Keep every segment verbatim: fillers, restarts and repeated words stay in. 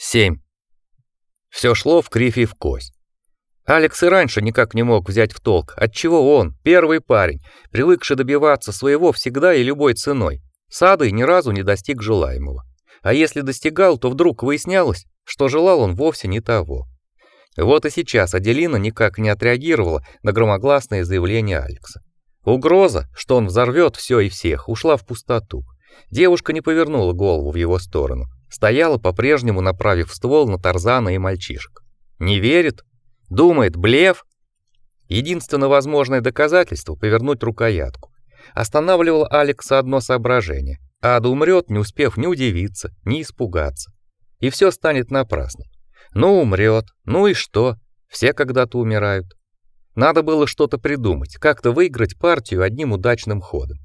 семь. Все шло в кривь и в кость. Алекс и раньше никак не мог взять в толк, отчего он, первый парень, привыкший добиваться своего всегда и любой ценой, с Адой ни разу не достиг желаемого. А если достигал, то вдруг выяснялось, что желал он вовсе не того. Вот и сейчас Аделина никак не отреагировала на громогласное заявление Алекса. Угроза, что он взорвет все и всех, ушла в пустоту. Девушка не повернула голову в его сторону, стояла по-прежнему, направив ствол на Тарзана и мальчишек. Не верит? Думает, блеф? Единственное возможное доказательство — повернуть рукоятку. Останавливало Алекса одно соображение. Ада умрет, не успев ни удивиться, ни испугаться. И все станет напрасным. Ну, умрет, ну и что? Все когда-то умирают. Надо было что-то придумать, как-то выиграть партию одним удачным ходом.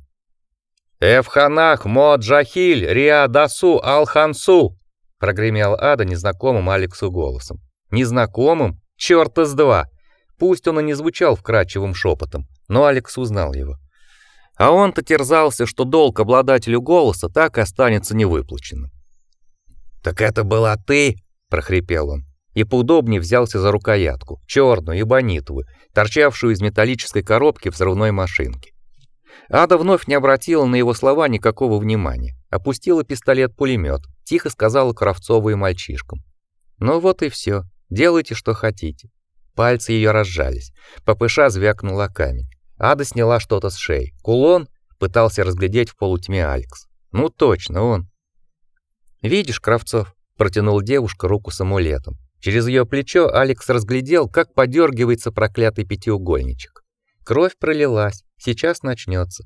«Эвханах моджахиль риадасу алхансу!» прогремел Ада незнакомым Алексу голосом. Незнакомым? Чёрта с два! Пусть он и не звучал вкрадчивым шепотом, но Алекс узнал его. А он-то терзался, что долг обладателю голоса так и останется невыплаченным. «Так это была ты?» — прохрипел он, и поудобнее взялся за рукоятку, черную эбонитовую, торчавшую из металлической коробки взрывной машинки. Ада вновь не обратила на его слова никакого внимания, опустила пистолет-пулемет, тихо сказала Кравцову и мальчишкам: «Ну вот и все, делайте, что хотите». Пальцы ее разжались, ППШ звякнула камень. Ада сняла что-то с шеи. Кулон пытался разглядеть в полутьме Алекс. Ну точно он. «Видишь, Кравцов?» — протянула девушка руку с амулетом. Через ее плечо Алекс разглядел, как подергивается проклятый пятиугольничек. Кровь пролилась, сейчас начнется.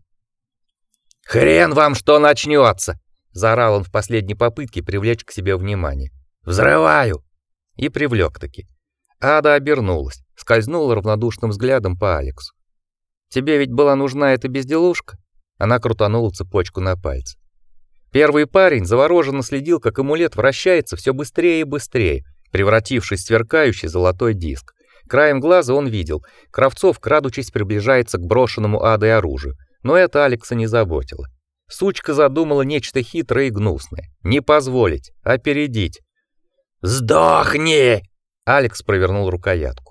«Хрен вам, что начнется!» — заорал он в последней попытке привлечь к себе внимание. «Взрываю!» И привлек-таки. Ада обернулась, скользнула равнодушным взглядом по Алексу. «Тебе ведь была нужна эта безделушка?» Она крутанула цепочку на пальце. Первый парень завороженно следил, как амулет вращается все быстрее и быстрее, превратившись в сверкающий золотой диск. Краем глаза он видел, Кравцов, крадучись, приближается к брошенному Адой оружию, но это Алекса не заботило. Сучка задумала нечто хитрое и гнусное. Не позволить, опередить. «Сдохни!» Алекс провернул рукоятку.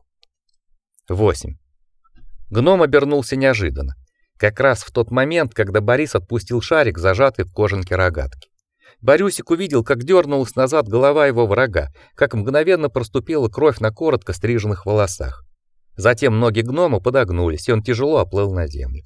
восемь. Гном обернулся неожиданно, как раз в тот момент, когда Борис отпустил шарик, зажатый в кожанке рогатки. Борюсик увидел, как дернулась назад голова его врага, как мгновенно проступила кровь на коротко стриженных волосах. Затем ноги гнома подогнулись, и он тяжело оплыл на землю.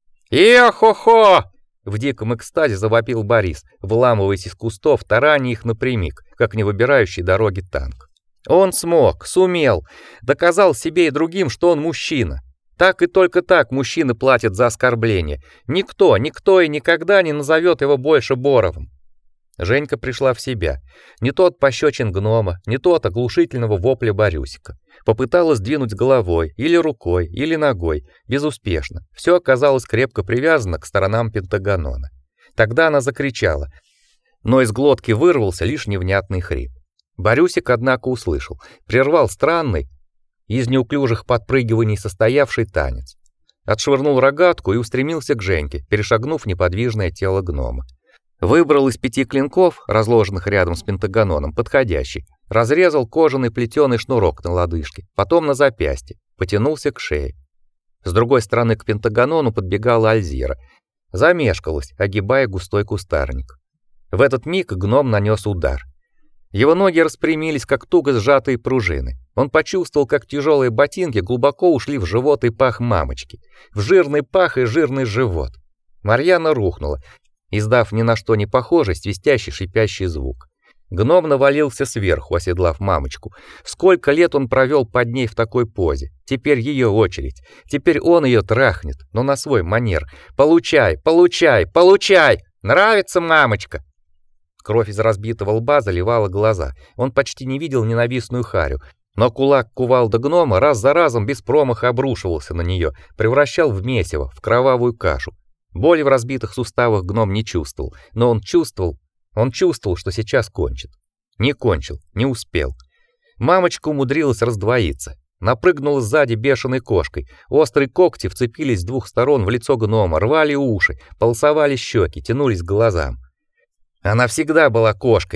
«Е-хо-хо!» — в диком экстазе завопил Борис, выламываясь из кустов, тараня их напрямик, как не выбирающий дороги танк. Он смог, сумел, доказал себе и другим, что он мужчина. Так и только так мужчины платят за оскорбление. Никто, никто и никогда не назовет его больше Боровым. Женька пришла в себя. Не то от пощечин гнома, не то от оглушительного вопля Борюсика. Попыталась двинуть головой, или рукой, или ногой, безуспешно. Все оказалось крепко привязано к сторонам пентагонона. Тогда она закричала, но из глотки вырвался лишь невнятный хрип. Борюсик, однако, услышал, прервал странный, из неуклюжих подпрыгиваний состоявший танец. Отшвырнул рогатку и устремился к Женьке, перешагнув неподвижное тело гнома. Выбрал из пяти клинков, разложенных рядом с пентагононом, подходящий, разрезал кожаный плетеный шнурок на лодыжке, потом на запястье, потянулся к шее. С другой стороны к пентагонону подбегала Альзира, замешкалась, огибая густой кустарник. В этот миг гном нанес удар. Его ноги распрямились, как туго сжатые пружины. Он почувствовал, как тяжелые ботинки глубоко ушли в живот и пах мамочки, в жирный пах и жирный живот. Марьяна рухнула, издав ни на что не похожий свистящий шипящий звук. Гном навалился сверху, оседлав мамочку. Сколько лет он провел под ней в такой позе. Теперь ее очередь. Теперь он ее трахнет, но на свой манер. Получай, получай, получай! Нравится, мамочка? Кровь из разбитого лба заливала глаза. Он почти не видел ненавистную харю, но кулак кувалды гнома раз за разом без промаха обрушивался на нее, превращал в месиво, в кровавую кашу. Боли в разбитых суставах гном не чувствовал, но он чувствовал, он чувствовал, что сейчас кончит. Не кончил, не успел. Мамочка умудрилась раздвоиться, напрыгнула сзади бешеной кошкой. Острые когти вцепились с двух сторон в лицо гнома, рвали уши, полосовали щеки, тянулись к глазам. Она всегда была кошкой,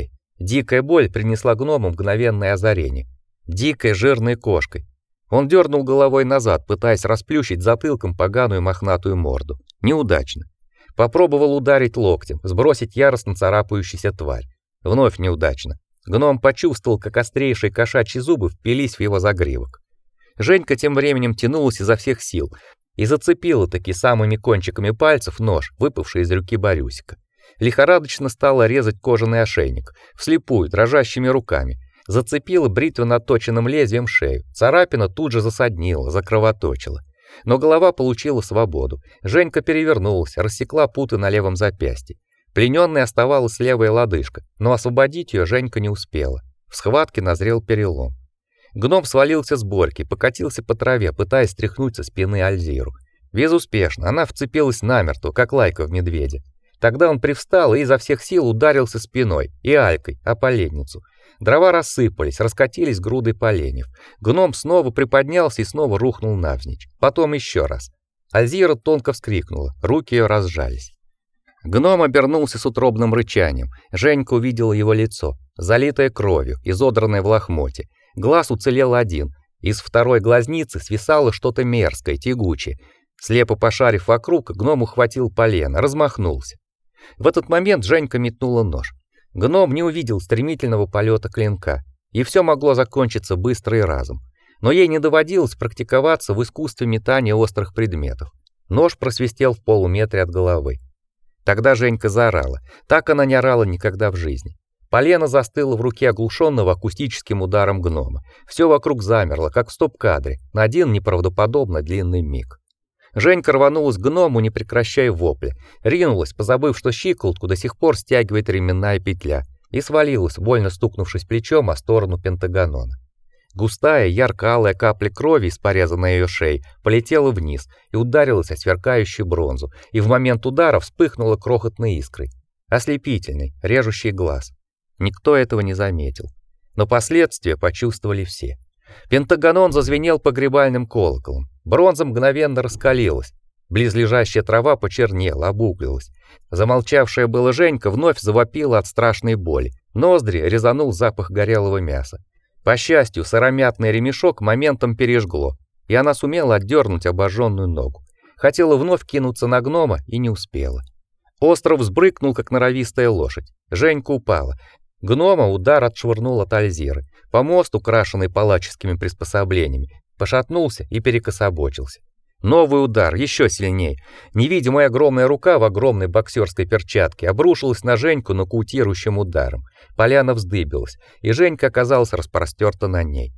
Дикая боль принесла гному мгновенное озарение. Дикой жирной кошкой. Он дернул головой назад, пытаясь расплющить затылком поганую мохнатую морду. Неудачно. Попробовал ударить локтем, сбросить яростно царапающуюся тварь. Вновь неудачно. Гном почувствовал, как острейшие кошачьи зубы впились в его загривок. Женька тем временем тянулась изо всех сил и зацепила таки самыми кончиками пальцев нож, выпавший из руки Борюсика. Лихорадочно стала резать кожаный ошейник, вслепую, дрожащими руками. Зацепила бритвенно отточенным лезвием шею. Царапина тут же засаднила, закровоточила. Но голова получила свободу. Женька перевернулась, рассекла путы на левом запястье. Пленённой оставалась левая лодыжка, но освободить её Женька не успела. В схватке назрел перелом. Гном свалился с борки, покатился по траве, пытаясь стряхнуть со спины Альзиру. Безуспешно, она вцепилась намертво, как лайка в медведя. Тогда он привстал и изо всех сил ударился спиной и алькой о поленницу. Дрова рассыпались, раскатились грудой поленьев. Гном снова приподнялся и снова рухнул навзничь. Потом еще раз. Альзира тонко вскрикнула, руки ее разжались. Гном обернулся с утробным рычанием. Женька увидела его лицо, залитое кровью, изодранное в лохмотье. Глаз уцелел один. Из второй глазницы свисало что-то мерзкое, тягучее. Слепо пошарив вокруг, гном ухватил полено, размахнулся. В этот момент Женька метнула нож. Гном не увидел стремительного полета клинка, и все могло закончиться быстро и разом. Но ей не доводилось практиковаться в искусстве метания острых предметов. Нож просвистел в полуметре от головы. Тогда Женька заорала. Так она не орала никогда в жизни. Полено застыло в руке оглушенного акустическим ударом гнома. Все вокруг замерло, как в стоп-кадре, на один неправдоподобно длинный миг. Женька рванулась к гному, не прекращая вопля, ринулась, позабыв, что щиколотку до сих пор стягивает ременная петля, и свалилась, больно стукнувшись плечом о сторону пентагонона. Густая, ярко-алая капля крови из пореза на ее шее полетела вниз и ударилась о сверкающую бронзу, и в момент удара вспыхнула крохотной искрой, ослепительной, режущей глаз. Никто этого не заметил, но последствия почувствовали все. Пентагонон зазвенел погребальным колоколом. Бронза мгновенно раскалилась. Близлежащая трава почернела, обуглилась. Замолчавшая была Женька вновь завопила от страшной боли. Ноздри резанул запах горелого мяса. По счастью, сыромятный ремешок моментом пережгло, и она сумела отдернуть обожженную ногу. Хотела вновь кинуться на гнома и не успела. Остров взбрыкнул, как норовистая лошадь. Женька упала. Гнома удар отшвырнул от Альзиры. Помост, украшенный палаческими приспособлениями, пошатнулся и перекособочился. Новый удар, еще сильнее. Невидимая огромная рука в огромной боксерской перчатке обрушилась на Женьку нокаутирующим ударом. Поляна вздыбилась, и Женька оказалась распростерта на ней.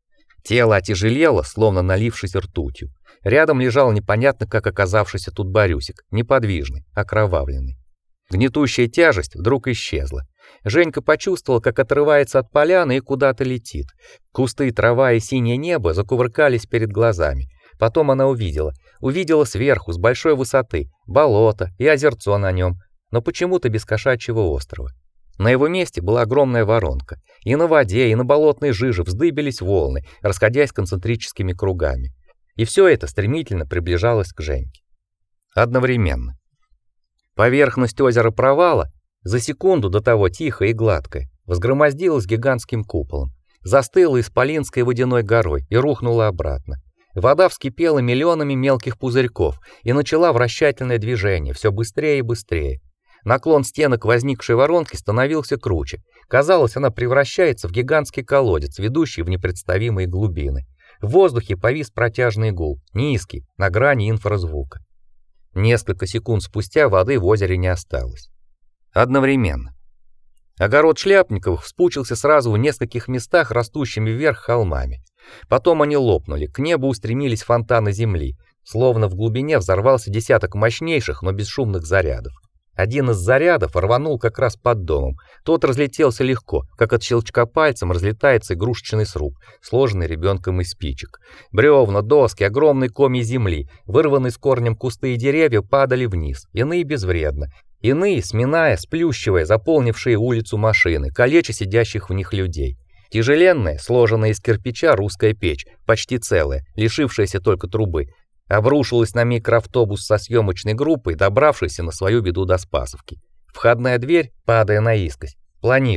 Тело отяжелело, словно налившись ртутью. Рядом лежал непонятно как оказавшийся тут Борюсик, неподвижный, окровавленный. Гнетущая тяжесть вдруг исчезла. Женька почувствовала, как отрывается от поляны и куда-то летит. Кусты, трава и синее небо закувыркались перед глазами. Потом она увидела, увидела сверху, с большой высоты, болото и озерцо на нем, но почему-то без кошачьего острова. На его месте была огромная воронка, и на воде, и на болотной жиже вздыбились волны, расходясь концентрическими кругами. И все это стремительно приближалось к Женьке. Одновременно. Поверхность озера Провала, за секунду до того тихая и гладкая, взгромоздилась гигантским куполом, застыла исполинской водяной горой и рухнула обратно. Вода вскипела миллионами мелких пузырьков и начала вращательное движение, все быстрее и быстрее. Наклон стенок возникшей воронки становился круче. Казалось, она превращается в гигантский колодец, ведущий в непредставимые глубины. В воздухе повис протяжный гул, низкий, на грани инфразвука. Несколько секунд спустя воды в озере не осталось. Одновременно. Огород Шляпниковых вспучился сразу в нескольких местах растущими вверх холмами. Потом они лопнули, к небу устремились фонтаны земли, словно в глубине взорвался десяток мощнейших, но бесшумных зарядов. Один из зарядов рванул как раз под домом. Тот разлетелся легко, как от щелчка пальцем разлетается игрушечный сруб, сложенный ребенком из спичек. Бревна, доски, огромные комья земли, вырванные с корнем кусты и деревья падали вниз, иные безвредно, иные, сминая, сплющивая заполнившие улицу машины, калеча сидящих в них людей. Тяжеленная, сложенная из кирпича русская печь, почти целая, лишившаяся только трубы, обрушилась на микроавтобус со съемочной группой, добравшейся на свою беду до Спасовки. Входная дверь, падая наискось, планируя,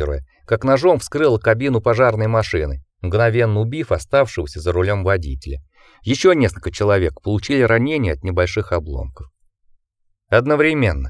как ножом вскрыла кабину пожарной машины, мгновенно убив оставшегося за рулем водителя. Еще несколько человек получили ранения от небольших обломков. Одновременно.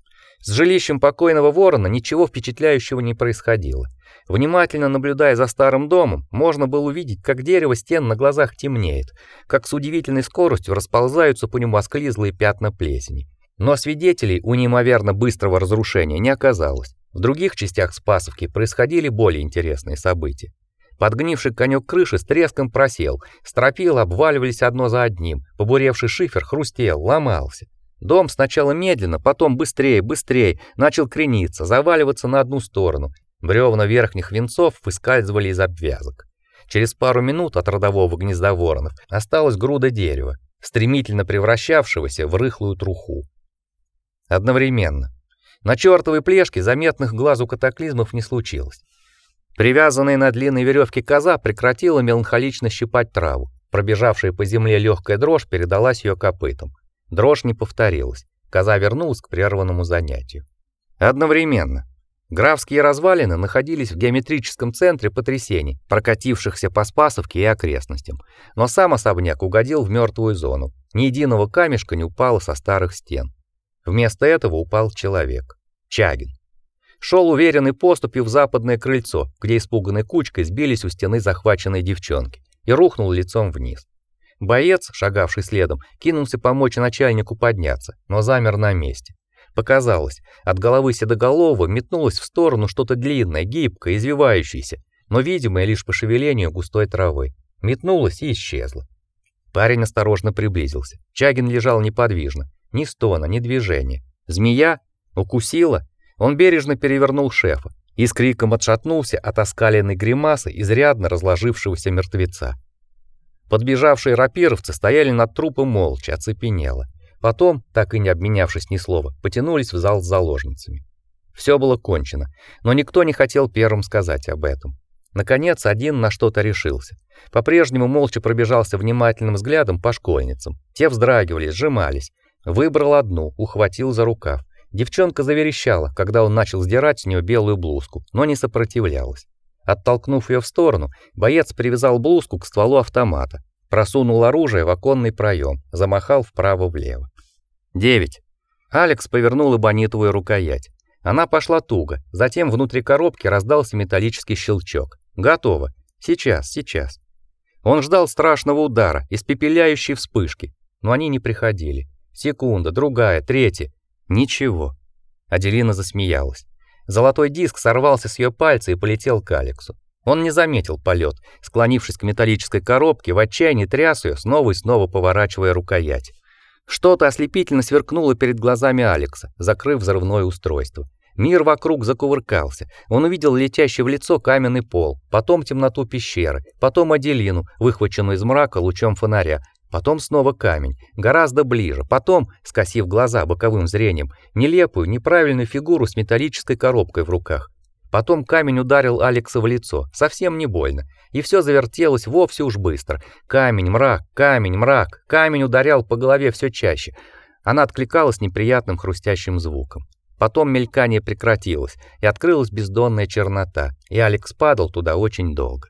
С жилищем покойного Ворона ничего впечатляющего не происходило. Внимательно наблюдая за старым домом, можно было увидеть, как дерево стен на глазах темнеет, как с удивительной скоростью расползаются по нему осклизлые пятна плесени. Но свидетелей у неимоверно быстрого разрушения не оказалось. В других частях Спасовки происходили более интересные события. Подгнивший конек крыши с треском просел, стропила обваливались одно за одним, побуревший шифер хрустел, ломался. Дом сначала медленно, потом быстрее, быстрее начал крениться, заваливаться на одну сторону. Бревна верхних венцов выскальзывали из обвязок. Через пару минут от родового гнезда воронов осталась груда дерева, стремительно превращавшегося в рыхлую труху. Одновременно. На чёртовой плешке заметных глазу катаклизмов не случилось. Привязанная на длинной веревке коза прекратила меланхолично щипать траву. Пробежавшая по земле легкая дрожь передалась ее копытам. Дрожь не повторилась. Коза вернулась к прерванному занятию. Одновременно. Графские развалины находились в геометрическом центре потрясений, прокатившихся по Спасовке и окрестностям. Но сам особняк угодил в мертвую зону. Ни единого камешка не упало со старых стен. Вместо этого упал человек. Чагин. Шел уверенной поступью в западное крыльцо, где испуганной кучкой сбились у стены захваченные девчонки, и рухнул лицом вниз. Боец, шагавший следом, кинулся помочь начальнику подняться, но замер на месте. Показалось, от головы седоголового метнулось в сторону что-то длинное, гибкое, извивающееся, но видимое лишь по шевелению густой травы. Метнулось и исчезло. Парень осторожно приблизился. Чагин лежал неподвижно, ни стона, ни движения. Змея укусила. Он бережно перевернул шефа и с криком отшатнулся от оскаленной гримасы изрядно разложившегося мертвеца. Подбежавшие рапировцы стояли над трупом молча, оцепенело. Потом, так и не обменявшись ни слова, потянулись в зал с заложницами. Все было кончено, но никто не хотел первым сказать об этом. Наконец, один на что-то решился. По-прежнему молча пробежался внимательным взглядом по школьницам. Те вздрагивали, сжимались. Выбрал одну, ухватил за рукав. Девчонка заверещала, когда он начал сдирать с нее белую блузку, но не сопротивлялась. Оттолкнув ее в сторону, боец привязал блузку к стволу автомата, просунул оружие в оконный проем, замахал вправо-влево. Девять. Алекс повернул эбонитовую рукоять. Она пошла туго, затем внутри коробки раздался металлический щелчок. Готово. Сейчас, сейчас. Он ждал страшного удара, испепеляющей вспышки, но они не приходили. Секунда, другая, третья. Ничего. Аделина засмеялась. Золотой диск сорвался с ее пальца и полетел к Алексу. Он не заметил полет, склонившись к металлической коробке, в отчаянии тряс ее, снова и снова поворачивая рукоять. Что-то ослепительно сверкнуло перед глазами Алекса, закрыв взрывное устройство. Мир вокруг закувыркался. Он увидел летящий в лицо каменный пол, потом темноту пещеры, потом Аделину, выхваченную из мрака лучом фонаря, потом снова камень, гораздо ближе, потом, скосив глаза боковым зрением, нелепую, неправильную фигуру с металлической коробкой в руках. Потом камень ударил Алекса в лицо, совсем не больно, и все завертелось вовсе уж быстро. Камень, мрак, камень, мрак, камень ударял по голове все чаще. Она откликалась неприятным хрустящим звуком. Потом мелькание прекратилось, и открылась бездонная чернота, и Алекс падал туда очень долго.